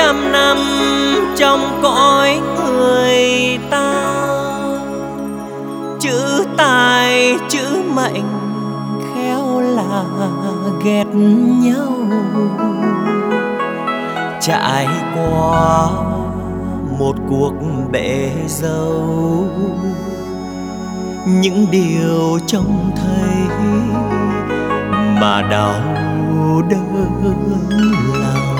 trăm năm trong cõi người ta, chữ tài chữ mệnh khéo là ghét nhau. Trải qua một cuộc bể dâu, những điều trông thấy mà đau đớn lòng.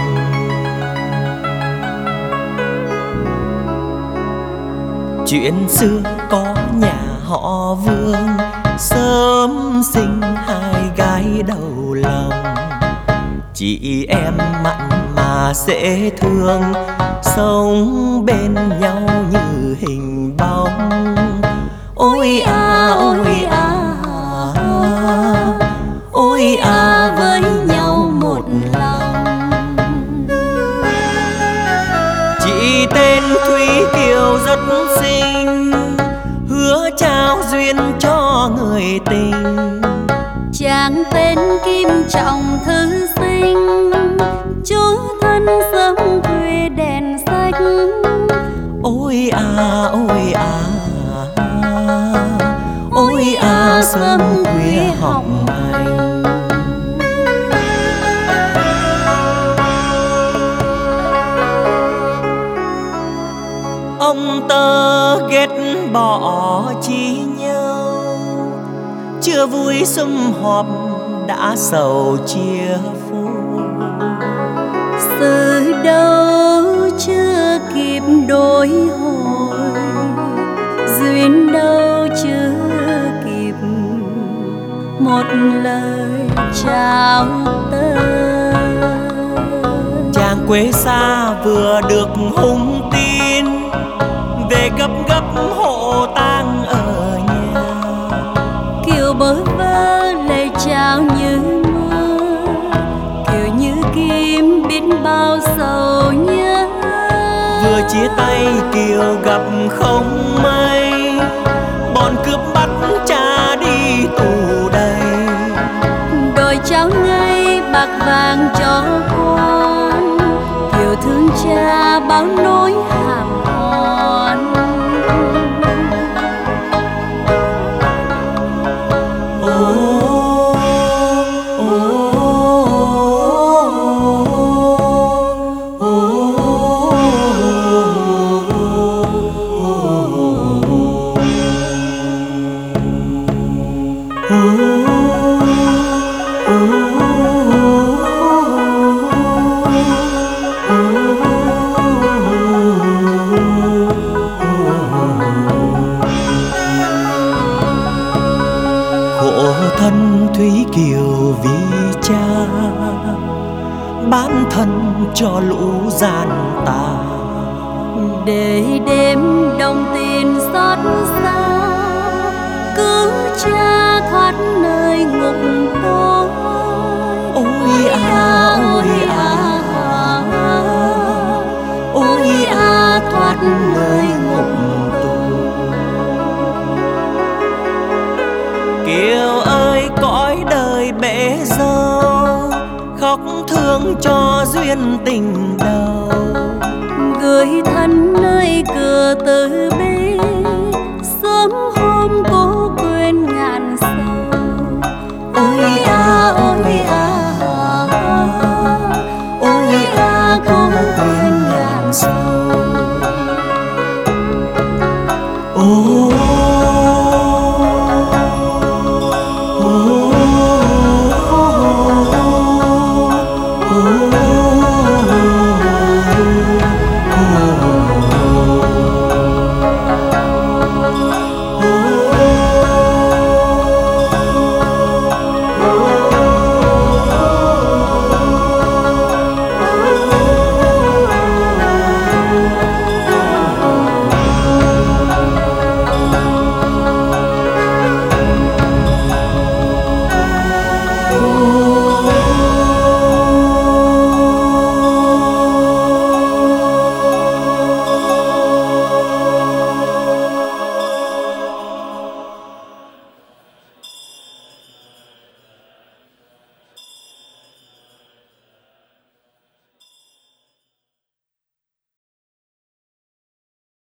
Chuyện xưa có nhà họ Vương, sớm sinh hai gái đầu lòng. Chị em mặn mà dễ thương, sống bên nhau như hình bóng. Ôi à ôi à, ôi à với nhau một lòng. Chị tên Thúy Kiều rất xinh, hứa trao duyên cho người tình. Chàng tên Kim Trọng thư sinh, chú thân sớm khuya đèn sách. Ôi à ôi à, ôi à sớm khuya học hành. Ông tơ ghét bỏ chi nhau, chưa vui sum họp đã sầu chia phôi. Sự đâu chưa kịp đổi hồi, duyên đâu chưa kịp một lời chào tơ. Chàng quê xa vừa được hung tin, về gấp gấp hộ tang ở nhà. Kiều bơ vơ lệ trao như mưa, Kiều như Kim biết bao sầu nhớ. Vừa chia tay Kiều gặp không may, bọn cướp bắt cha đi tù đầy. Đòi cháu ngay bạc vàng cho con, Kiều thương cha báo nỗi hàm hòn. Khổ thân Thúy Kiều vì cha, bán thân cho lũ gian tà. Để đêm đồng tiền xót xa, cứu cha thoát nơi ngục tối. Ôi à ôi à, ôi à thoát nơi ngục tù. Kiều ơi cõi đời bể dâu, khóc thương cho duyên tình đầu. Gửi thân nơi cửa từ bi, sớm